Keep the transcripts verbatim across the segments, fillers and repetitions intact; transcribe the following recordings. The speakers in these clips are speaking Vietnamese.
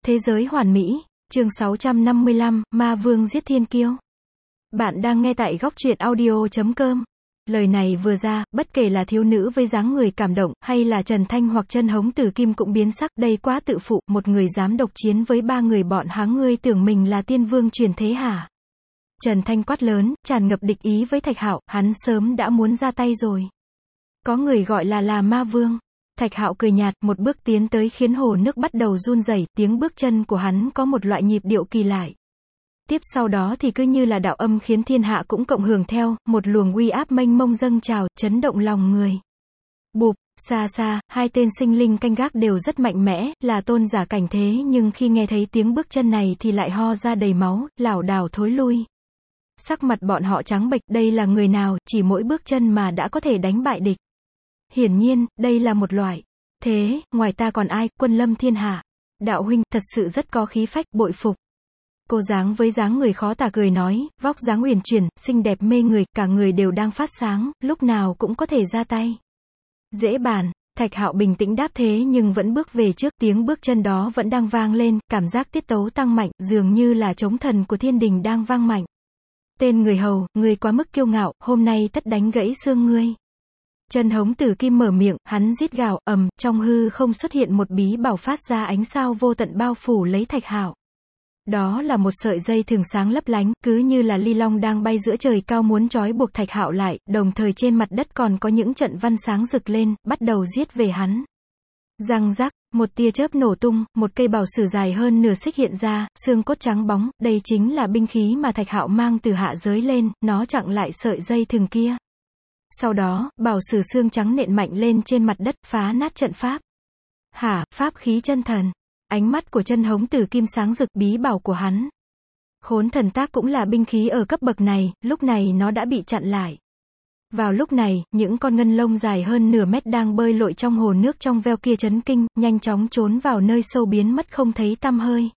Thế giới hoàn mỹ, chương sáu trăm năm mươi lăm, Ma Vương giết thiên kiêu. Bạn đang nghe tại góc truyện audio chấm com. Lời này vừa ra, bất kể là thiếu nữ với dáng người cảm động, hay là Trần Thanh hoặc Chân Hống Tử Kim cũng biến sắc, đây quá tự phụ, một người dám độc chiến với ba người bọn hắn, ngươi tưởng mình là tiên vương truyền thế hả? Trần Thanh quát lớn, tràn ngập địch ý với Thạch Hạo, hắn sớm đã muốn ra tay rồi. Có người gọi là là ma vương. Thạch Hạo cười nhạt, một bước tiến tới khiến hồ nước bắt đầu run rẩy, tiếng bước chân của hắn có một loại nhịp điệu kỳ lạ. Tiếp sau đó thì cứ như là đạo âm khiến thiên hạ cũng cộng hưởng theo, một luồng uy áp mênh mông dâng trào, chấn động lòng người. Bụp, xa xa, hai tên sinh linh canh gác đều rất mạnh mẽ, là tôn giả cảnh thế, nhưng khi nghe thấy tiếng bước chân này thì lại ho ra đầy máu, lảo đảo thối lui. Sắc mặt bọn họ trắng bệch, đây là người nào, chỉ mỗi bước chân mà đã có thể đánh bại địch. Hiển nhiên, đây là một loại. Thế, ngoài ta còn ai, quân lâm thiên hạ. Đạo huynh, thật sự rất có khí phách, bội phục. Cô dáng với dáng người khó tả cười nói, vóc dáng uyển chuyển, xinh đẹp mê người, cả người đều đang phát sáng, lúc nào cũng có thể ra tay. Dễ bàn, Thạch Hạo bình tĩnh đáp thế nhưng vẫn bước về trước, tiếng bước chân đó vẫn đang vang lên, cảm giác tiết tấu tăng mạnh, dường như là trống thần của thiên đình đang vang mạnh. Tên người hầu, ngươi quá mức kiêu ngạo, hôm nay tất đánh gãy xương ngươi. Chân Hống Tử Kim mở miệng, hắn rít gào, ầm, trong hư không xuất hiện một bí bảo phát ra ánh sao vô tận bao phủ lấy Thạch Hạo. Đó là một sợi dây thường sáng lấp lánh, cứ như là ly long đang bay giữa trời cao muốn trói buộc Thạch Hạo lại, đồng thời trên mặt đất còn có những trận văn sáng rực lên, bắt đầu giết về hắn. Răng rắc, một tia chớp nổ tung, một cây bảo sử dài hơn nửa xích hiện ra, xương cốt trắng bóng, đây chính là binh khí mà Thạch Hạo mang từ hạ giới lên, nó chặn lại sợi dây thừng kia. Sau đó, bảo sử xương trắng nện mạnh lên trên mặt đất, phá nát trận pháp. Hả, pháp khí chân thần. Ánh mắt của Chân Hống Tử Kim sáng rực, bí bảo của hắn. Khốn thần tác cũng là binh khí ở cấp bậc này, lúc này nó đã bị chặn lại. Vào lúc này, những con ngân lông dài hơn nửa mét đang bơi lội trong hồ nước trong veo kia chấn kinh, nhanh chóng trốn vào nơi sâu biến mất không thấy tăm hơi.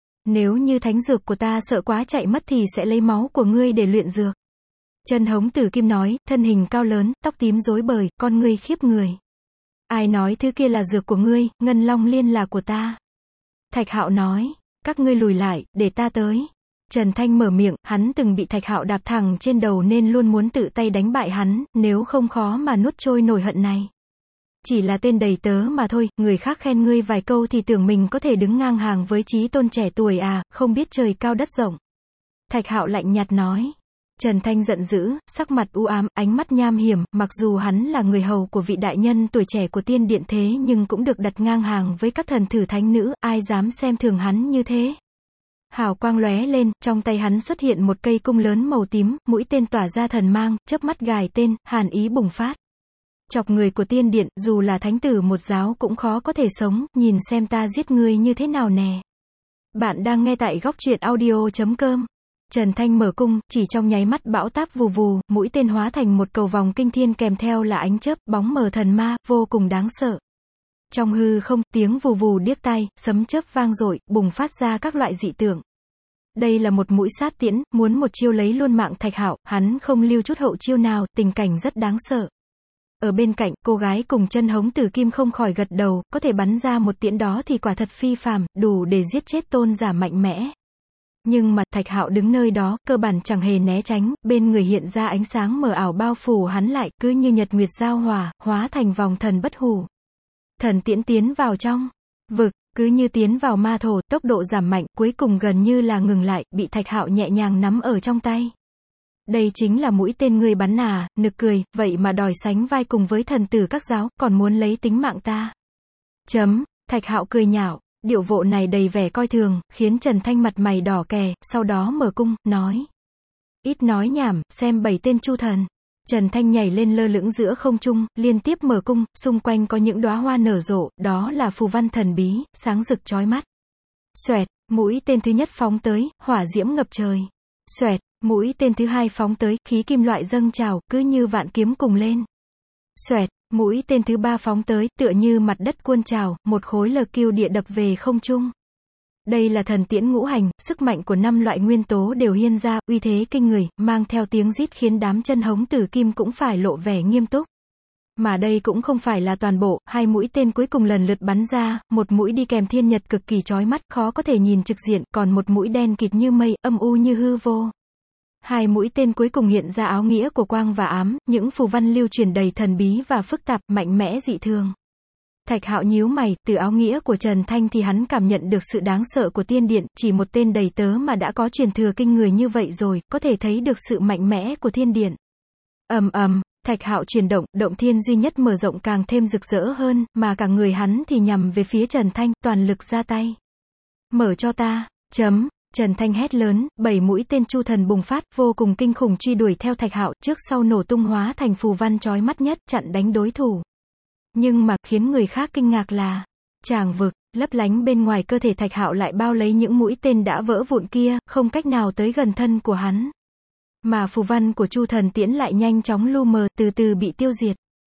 Nếu như thánh dược của ta sợ quá chạy mất thì sẽ lấy máu của ngươi để luyện dược. Chân Hống Tử Kim nói, thân hình cao lớn, tóc tím rối bời, con ngươi khiếp người. Ai nói thứ kia là dược của ngươi, ngân long liên là của ta. Thạch Hạo nói, các ngươi lùi lại, để ta tới. Trần Thanh mở miệng, hắn từng bị Thạch Hạo đạp thẳng trên đầu nên luôn muốn tự tay đánh bại hắn, nếu không khó mà nuốt trôi nổi hận này. Chỉ là tên đầy tớ mà thôi, người khác khen ngươi vài câu thì tưởng mình có thể đứng ngang hàng với chí tôn trẻ tuổi à, không biết trời cao đất rộng. Thạch Hạo lạnh nhạt nói. Trần Thanh giận dữ, sắc mặt u ám, ánh mắt nham hiểm, mặc dù hắn là người hầu của vị đại nhân tuổi trẻ của tiên điện thế nhưng cũng được đặt ngang hàng với các thần thử thánh nữ, ai dám xem thường hắn như thế. Hào quang lóe lên, trong tay hắn xuất hiện một cây cung lớn màu tím, mũi tên tỏa ra thần mang, chớp mắt gài tên, hàn ý bùng phát. Chọc người của tiên điện, dù là thánh tử một giáo cũng khó có thể sống, nhìn xem ta giết ngươi như thế nào nè. Bạn đang nghe tại góc truyện audio chấm com. Trần Thanh mở cung, chỉ trong nháy mắt bão táp vù vù, mũi tên hóa thành một cầu vòng kinh thiên kèm theo là ánh chớp, bóng mờ thần ma, vô cùng đáng sợ. Trong hư không, tiếng vù vù điếc tai, sấm chớp vang dội, bùng phát ra các loại dị tượng. Đây là một mũi sát tiễn, muốn một chiêu lấy luôn mạng Thạch Hạo, hắn không lưu chút hậu chiêu nào, tình cảnh rất đáng sợ. Ở bên cạnh, cô gái cùng Chân Hống Tử Kim không khỏi gật đầu, có thể bắn ra một tiễn đó thì quả thật phi phàm, đủ để giết chết tôn giả mạnh mẽ. Nhưng mà, Thạch Hạo đứng nơi đó, cơ bản chẳng hề né tránh, bên người hiện ra ánh sáng mờ ảo bao phủ hắn lại, cứ như nhật nguyệt giao hòa, hóa thành vòng thần bất hủ. Thần tiễn tiến vào trong vực, cứ như tiến vào ma thổ, tốc độ giảm mạnh, cuối cùng gần như là ngừng lại, bị Thạch Hạo nhẹ nhàng nắm ở trong tay. Đây chính là mũi tên ngươi bắn à, nực cười, vậy mà đòi sánh vai cùng với thần tử các giáo, còn muốn lấy tính mạng ta. Chấm, Thạch Hạo cười nhạo. Điệu bộ này đầy vẻ coi thường, khiến Trần Thanh mặt mày đỏ kè, sau đó mở cung, nói. Ít nói nhảm, xem bảy tên chu thần. Trần Thanh nhảy lên lơ lửng giữa không trung, liên tiếp mở cung, xung quanh có những đóa hoa nở rộ, đó là phù văn thần bí, sáng rực chói mắt. Xoẹt, mũi tên thứ nhất phóng tới, hỏa diễm ngập trời. Xoẹt, mũi tên thứ hai phóng tới, khí kim loại dâng trào, cứ như vạn kiếm cùng lên. Xoẹt, mũi tên thứ ba phóng tới, tựa như mặt đất cuôn trào, một khối lờ kiêu địa đập về không trung. Đây là thần tiễn ngũ hành, sức mạnh của năm loại nguyên tố đều hiên ra, uy thế kinh người, mang theo tiếng rít khiến đám Chân Hống Tử Kim cũng phải lộ vẻ nghiêm túc. Mà đây cũng không phải là toàn bộ, hai mũi tên cuối cùng lần lượt bắn ra, một mũi đi kèm thiên nhật cực kỳ chói mắt, khó có thể nhìn trực diện, còn một mũi đen kịt như mây, âm u như hư vô. Hai mũi tên cuối cùng hiện ra áo nghĩa của quang và ám, những phù văn lưu truyền đầy thần bí và phức tạp, mạnh mẽ dị thường. Thạch Hạo nhíu mày, từ áo nghĩa của Trần Thanh thì hắn cảm nhận được sự đáng sợ của tiên điện, chỉ một tên đầy tớ mà đã có truyền thừa kinh người như vậy rồi, có thể thấy được sự mạnh mẽ của thiên điện. Ầm ầm, Thạch Hạo chuyển động, động thiên duy nhất mở rộng càng thêm rực rỡ hơn, mà cả người hắn thì nhằm về phía Trần Thanh, toàn lực ra tay. Mở cho ta, chấm. Trần Thanh hét lớn, bảy mũi tên chu thần bùng phát, vô cùng kinh khủng truy đuổi theo Thạch Hạo, trước sau nổ tung hóa thành phù văn chói mắt nhất, chặn đánh đối thủ. Nhưng mà, khiến người khác kinh ngạc là, tràng vực, lấp lánh bên ngoài cơ thể Thạch Hạo lại bao lấy những mũi tên đã vỡ vụn kia, không cách nào tới gần thân của hắn. Mà phù văn của Chu Thần Tiễn lại nhanh chóng lu mờ, từ từ bị tiêu diệt.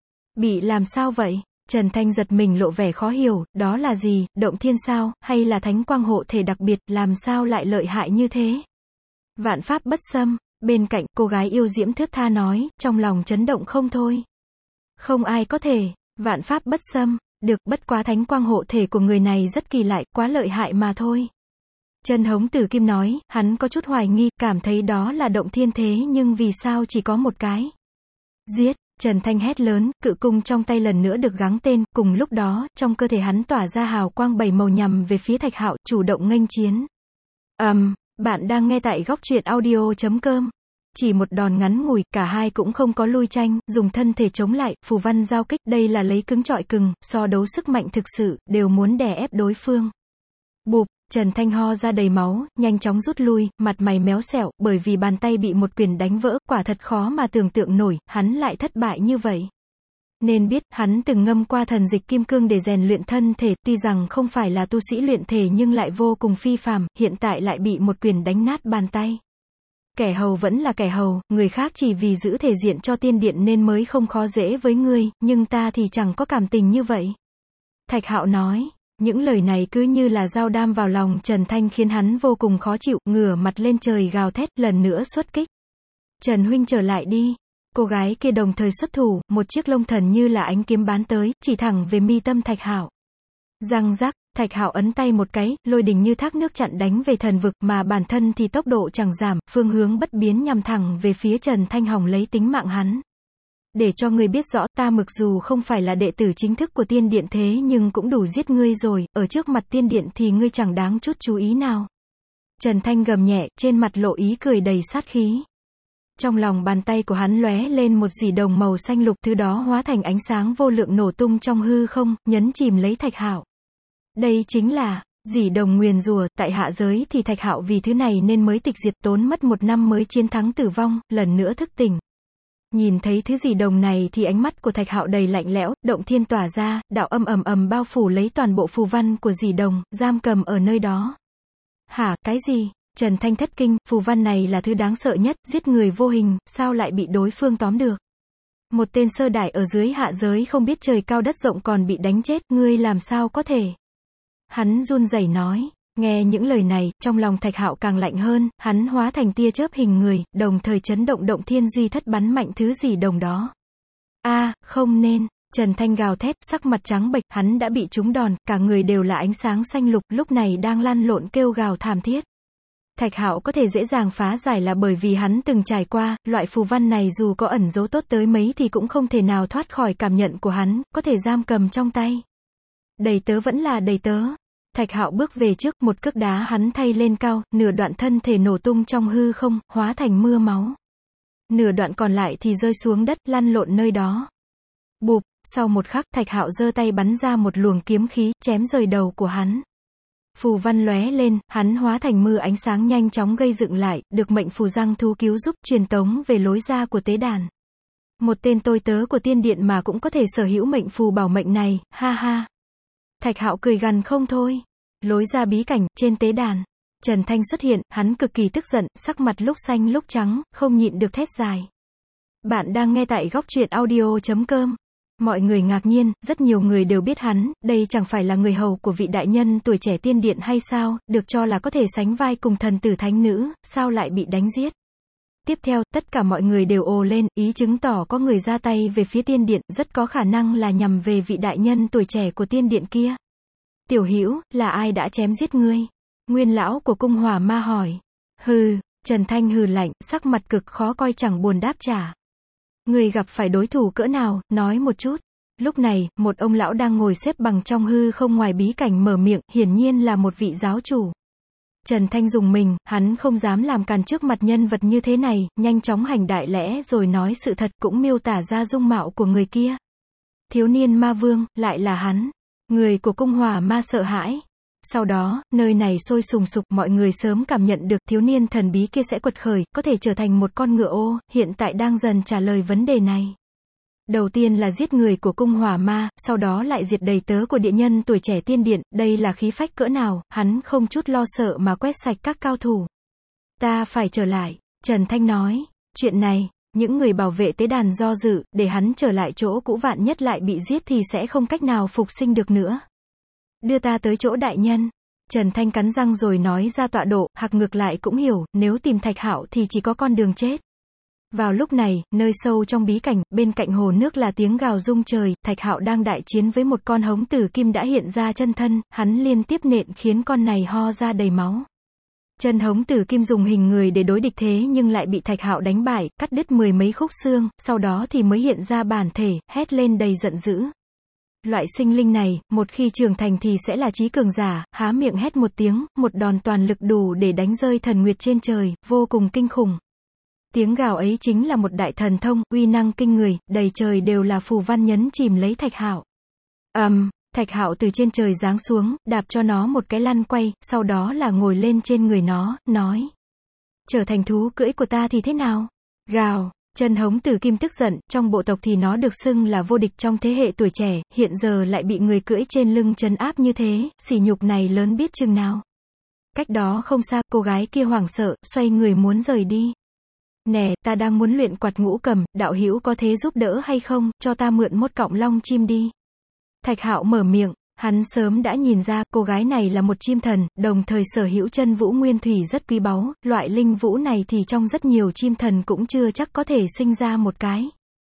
Bị làm sao vậy? Trần Thanh giật mình lộ vẻ khó hiểu, đó là gì, động thiên sao, hay là thánh quang hộ thể đặc biệt, làm sao lại lợi hại như thế? Vạn pháp bất xâm, bên cạnh, cô gái yêu diễm thướt tha nói, trong lòng chấn động không thôi. Không ai có thể, vạn pháp bất xâm, được, bất quá thánh quang hộ thể của người này rất kỳ lạ, quá lợi hại mà thôi. Trần Hống Tử Kim nói, hắn có chút hoài nghi, cảm thấy đó là động thiên thế nhưng vì sao chỉ có một cái? Giết! Trần Thanh hét lớn, cự cung trong tay lần nữa được gắng tên, cùng lúc đó, trong cơ thể hắn tỏa ra hào quang bảy màu nhằm về phía Thạch Hạo, chủ động nghênh chiến. Ầm, um, bạn đang nghe tại góc truyện audio chấm com. Chỉ một đòn ngắn ngủi, cả hai cũng không có lui tranh, dùng thân thể chống lại, phù văn giao kích, đây là lấy cứng trọi cứng, so đấu sức mạnh thực sự, đều muốn đè ép đối phương. Bụp, Trần Thanh ho ra đầy máu, nhanh chóng rút lui, mặt mày méo xẹo, bởi vì bàn tay bị một quyền đánh vỡ, quả thật khó mà tưởng tượng nổi, hắn lại thất bại như vậy. Nên biết, hắn từng ngâm qua thần dịch kim cương để rèn luyện thân thể, tuy rằng không phải là tu sĩ luyện thể nhưng lại vô cùng phi phàm, hiện tại lại bị một quyền đánh nát bàn tay. Kẻ hầu vẫn là kẻ hầu, người khác chỉ vì giữ thể diện cho tiên điện nên mới không khó dễ với ngươi, nhưng ta thì chẳng có cảm tình như vậy. Thạch Hạo nói. Những lời này cứ như là dao đam vào lòng Trần Thanh khiến hắn vô cùng khó chịu, ngửa mặt lên trời gào thét, lần nữa xuất kích. Trần huynh trở lại đi. Cô gái kia đồng thời xuất thủ, một chiếc lông thần như là ánh kiếm bắn tới, chỉ thẳng về mi tâm Thạch Hạo. Răng rắc, Thạch Hạo ấn tay một cái, lôi đình như thác nước chặn đánh về thần vực, mà bản thân thì tốc độ chẳng giảm, phương hướng bất biến nhằm thẳng về phía Trần Thanh hòng lấy tính mạng hắn. Để cho ngươi biết rõ, ta mặc dù không phải là đệ tử chính thức của tiên điện thế nhưng cũng đủ giết ngươi rồi, ở trước mặt tiên điện thì ngươi chẳng đáng chút chú ý nào. Trần Thanh gầm nhẹ, trên mặt lộ ý cười đầy sát khí. Trong lòng bàn tay của hắn lóe lên một dỉ đồng màu xanh lục, thứ đó hóa thành ánh sáng vô lượng nổ tung trong hư không, nhấn chìm lấy Thạch Hạo. Đây chính là dỉ đồng nguyền rủa, tại hạ giới thì Thạch Hạo vì thứ này nên mới tịch diệt, tốn mất một năm mới chiến thắng tử vong, lần nữa thức tỉnh. Nhìn thấy thứ dỉ đồng này thì ánh mắt của Thạch Hạo đầy lạnh lẽo, động thiên tỏa ra, đạo âm ầm ầm bao phủ lấy toàn bộ phù văn của dỉ đồng, giam cầm ở nơi đó. Hả, cái gì? Trần Thanh thất kinh, phù văn này là thứ đáng sợ nhất, giết người vô hình, sao lại bị đối phương tóm được? Một tên sơ đại ở dưới hạ giới không biết trời cao đất rộng còn bị đánh chết, ngươi làm sao có thể? Hắn run rẩy nói. Nghe những lời này, trong lòng Thạch Hạo càng lạnh hơn, hắn hóa thành tia chớp hình người, đồng thời chấn động động thiên duy thất bắn mạnh thứ gì đồng đó. A, à, không nên, Trần Thanh gào thét, sắc mặt trắng bệch, hắn đã bị trúng đòn, cả người đều là ánh sáng xanh lục, lúc này đang lăn lộn kêu gào thảm thiết. Thạch Hạo có thể dễ dàng phá giải là bởi vì hắn từng trải qua, loại phù văn này dù có ẩn dấu tốt tới mấy thì cũng không thể nào thoát khỏi cảm nhận của hắn, có thể giam cầm trong tay. Đầy tớ vẫn là đầy tớ. Thạch Hạo bước về trước, một cước đá hắn thay lên cao, nửa đoạn thân thể nổ tung trong hư không, hóa thành mưa máu. Nửa đoạn còn lại thì rơi xuống đất, lăn lộn nơi đó. Bụp, sau một khắc, Thạch Hạo giơ tay bắn ra một luồng kiếm khí, chém rời đầu của hắn. Phù văn lóe lên, hắn hóa thành mưa ánh sáng nhanh chóng gây dựng lại, được mệnh phù răng thú cứu giúp truyền tống về lối ra của tế đàn. Một tên tôi tớ của tiên điện mà cũng có thể sở hữu mệnh phù bảo mệnh này, ha ha. Thạch Hạo cười gằn không thôi. Lối ra bí cảnh, trên tế đàn. Trần Thanh xuất hiện, hắn cực kỳ tức giận, sắc mặt lúc xanh lúc trắng, không nhịn được thét dài. Bạn đang nghe tại góc truyện audio chấm com. Mọi người ngạc nhiên, rất nhiều người đều biết hắn, đây chẳng phải là người hầu của vị đại nhân tuổi trẻ tiên điện hay sao, được cho là có thể sánh vai cùng thần tử thánh nữ, sao lại bị đánh giết. Tiếp theo, tất cả mọi người đều ồ lên, ý chứng tỏ có người ra tay về phía tiên điện, rất có khả năng là nhằm về vị đại nhân tuổi trẻ của tiên điện kia. Tiểu Hữu, là ai đã chém giết ngươi? Nguyên lão của cung hỏa ma hỏi. Hừ, Trần Thanh hừ lạnh, sắc mặt cực khó coi chẳng buồn đáp trả. Ngươi gặp phải đối thủ cỡ nào, nói một chút. Lúc này, một ông lão đang ngồi xếp bằng trong hư không ngoài bí cảnh mở miệng, hiển nhiên là một vị giáo chủ. Trần Thanh dùng mình, hắn không dám làm càn trước mặt nhân vật như thế này, nhanh chóng hành đại lễ rồi nói sự thật, cũng miêu tả ra dung mạo của người kia. Thiếu niên ma vương, lại là hắn. Người của cung hỏa ma sợ hãi. Sau đó, nơi này sôi sùng sục, mọi người sớm cảm nhận được thiếu niên thần bí kia sẽ quật khởi, có thể trở thành một con ngựa ô, hiện tại đang dần trả lời vấn đề này. Đầu tiên là giết người của cung hỏa ma, sau đó lại diệt đầy tớ của địa nhân tuổi trẻ tiên điện, đây là khí phách cỡ nào, hắn không chút lo sợ mà quét sạch các cao thủ. Ta phải trở lại, Trần Thanh nói, chuyện này, những người bảo vệ tế đàn do dự, để hắn trở lại chỗ cũ vạn nhất lại bị giết thì sẽ không cách nào phục sinh được nữa. Đưa ta tới chỗ đại nhân. Trần Thanh cắn răng rồi nói ra tọa độ, Hạc ngược lại cũng hiểu, nếu tìm Thạch Hạo thì chỉ có con đường chết. Vào lúc này, nơi sâu trong bí cảnh, bên cạnh hồ nước là tiếng gào rung trời, Thạch Hạo đang đại chiến với một con hống tử kim đã hiện ra chân thân, hắn liên tiếp nện khiến con này ho ra đầy máu. Chân hống tử kim dùng hình người để đối địch thế nhưng lại bị Thạch Hạo đánh bại, cắt đứt mười mấy khúc xương, sau đó thì mới hiện ra bản thể, hét lên đầy giận dữ. Loại sinh linh này, một khi trưởng thành thì sẽ là trí cường giả, há miệng hét một tiếng, một đòn toàn lực đủ để đánh rơi thần nguyệt trên trời, vô cùng kinh khủng. Tiếng gào ấy chính là một đại thần thông, uy năng kinh người, đầy trời đều là phù văn nhấn chìm lấy Thạch Hạo. Ầm, um, Thạch Hạo từ trên trời giáng xuống, đạp cho nó một cái lăn quay, sau đó là ngồi lên trên người nó, nói: trở thành thú cưỡi của ta thì thế nào? Gào. Chân hống tử kim tức giận, trong bộ tộc thì nó được xưng là vô địch trong thế hệ tuổi trẻ, hiện giờ lại bị người cưỡi trên lưng trấn áp như thế, sỉ nhục này lớn biết chừng nào. Cách đó không xa, cô gái kia hoảng sợ, xoay người muốn rời đi. Nè, ta đang muốn luyện quạt ngũ cầm, đạo hữu có thế giúp đỡ hay không, cho ta mượn một cọng long chim đi. Thạch Hạo mở miệng, hắn sớm đã nhìn ra, cô gái này là một chim thần, đồng thời sở hữu chân vũ nguyên thủy rất quý báu, loại linh vũ này thì trong rất nhiều chim thần cũng chưa chắc có thể sinh ra một cái.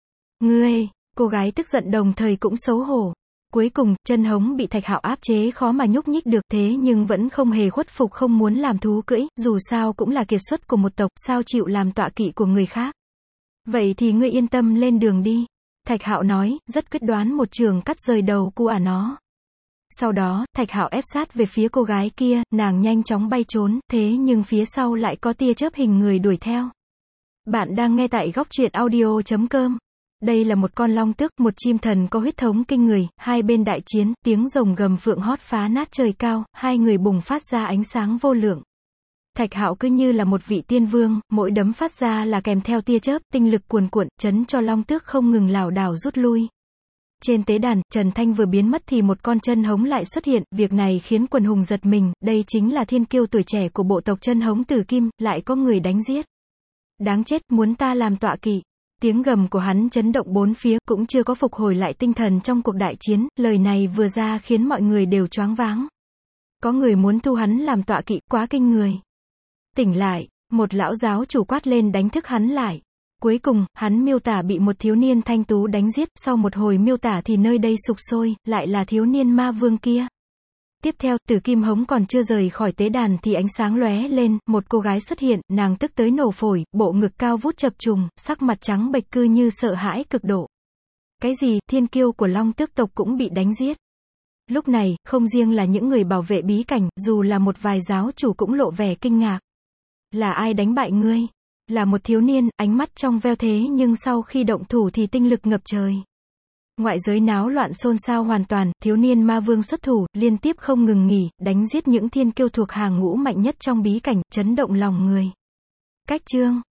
Ngươi, cô gái tức giận đồng thời cũng xấu hổ. Cuối cùng, chân hống bị Thạch Hạo áp chế khó mà nhúc nhích được, thế nhưng vẫn không hề khuất phục, không muốn làm thú cưỡi, dù sao cũng là kiệt xuất của một tộc, sao chịu làm tọa kỵ của người khác. Vậy thì ngươi yên tâm lên đường đi. Thạch Hạo nói, rất quyết đoán một trường cắt rời đầu cu ả nó. Sau đó, Thạch Hạo ép sát về phía cô gái kia, nàng nhanh chóng bay trốn, thế nhưng phía sau lại có tia chớp hình người đuổi theo. Bạn đang nghe tại góc truyện audio chấm com. Đây là một con long tước, một chim thần có huyết thống kinh người, hai bên đại chiến, tiếng rồng gầm phượng hót phá nát trời cao, hai người bùng phát ra ánh sáng vô lượng. Thạch Hạo cứ như là một vị tiên vương, mỗi đấm phát ra là kèm theo tia chớp, tinh lực cuồn cuộn, chấn cho long tước không ngừng lảo đảo rút lui. Trên tế đàn, Trần Thanh vừa biến mất thì một con chân hống lại xuất hiện, việc này khiến quần hùng giật mình, đây chính là thiên kiêu tuổi trẻ của bộ tộc chân hống tử kim, lại có người đánh giết. Đáng chết, muốn ta làm tọa kỵ. Tiếng gầm của hắn chấn động bốn phía, cũng chưa có phục hồi lại tinh thần trong cuộc đại chiến, lời này vừa ra khiến mọi người đều choáng váng. Có người muốn thu hắn làm tọa kỵ, quá kinh người. Tỉnh lại, một lão giáo chủ quát lên đánh thức hắn lại. Cuối cùng, hắn miêu tả bị một thiếu niên thanh tú đánh giết, sau một hồi miêu tả thì nơi đây sục sôi, lại là thiếu niên ma vương kia. Tiếp theo, Tử Kim Hống còn chưa rời khỏi tế đàn thì ánh sáng lóe lên, một cô gái xuất hiện, nàng tức tới nổ phổi, bộ ngực cao vút chập trùng, sắc mặt trắng bệch cư như sợ hãi cực độ. Cái gì, thiên kiêu của Long Tước tộc cũng bị đánh giết. Lúc này, không riêng là những người bảo vệ bí cảnh, dù là một vài giáo chủ cũng lộ vẻ kinh ngạc. Là ai đánh bại ngươi? Là một thiếu niên, ánh mắt trong veo thế nhưng sau khi động thủ thì tinh lực ngập trời. Ngoại giới náo loạn xôn xao hoàn toàn, thiếu niên ma vương xuất thủ, liên tiếp không ngừng nghỉ, đánh giết những thiên kiêu thuộc hàng ngũ mạnh nhất trong bí cảnh, chấn động lòng người. Cách chương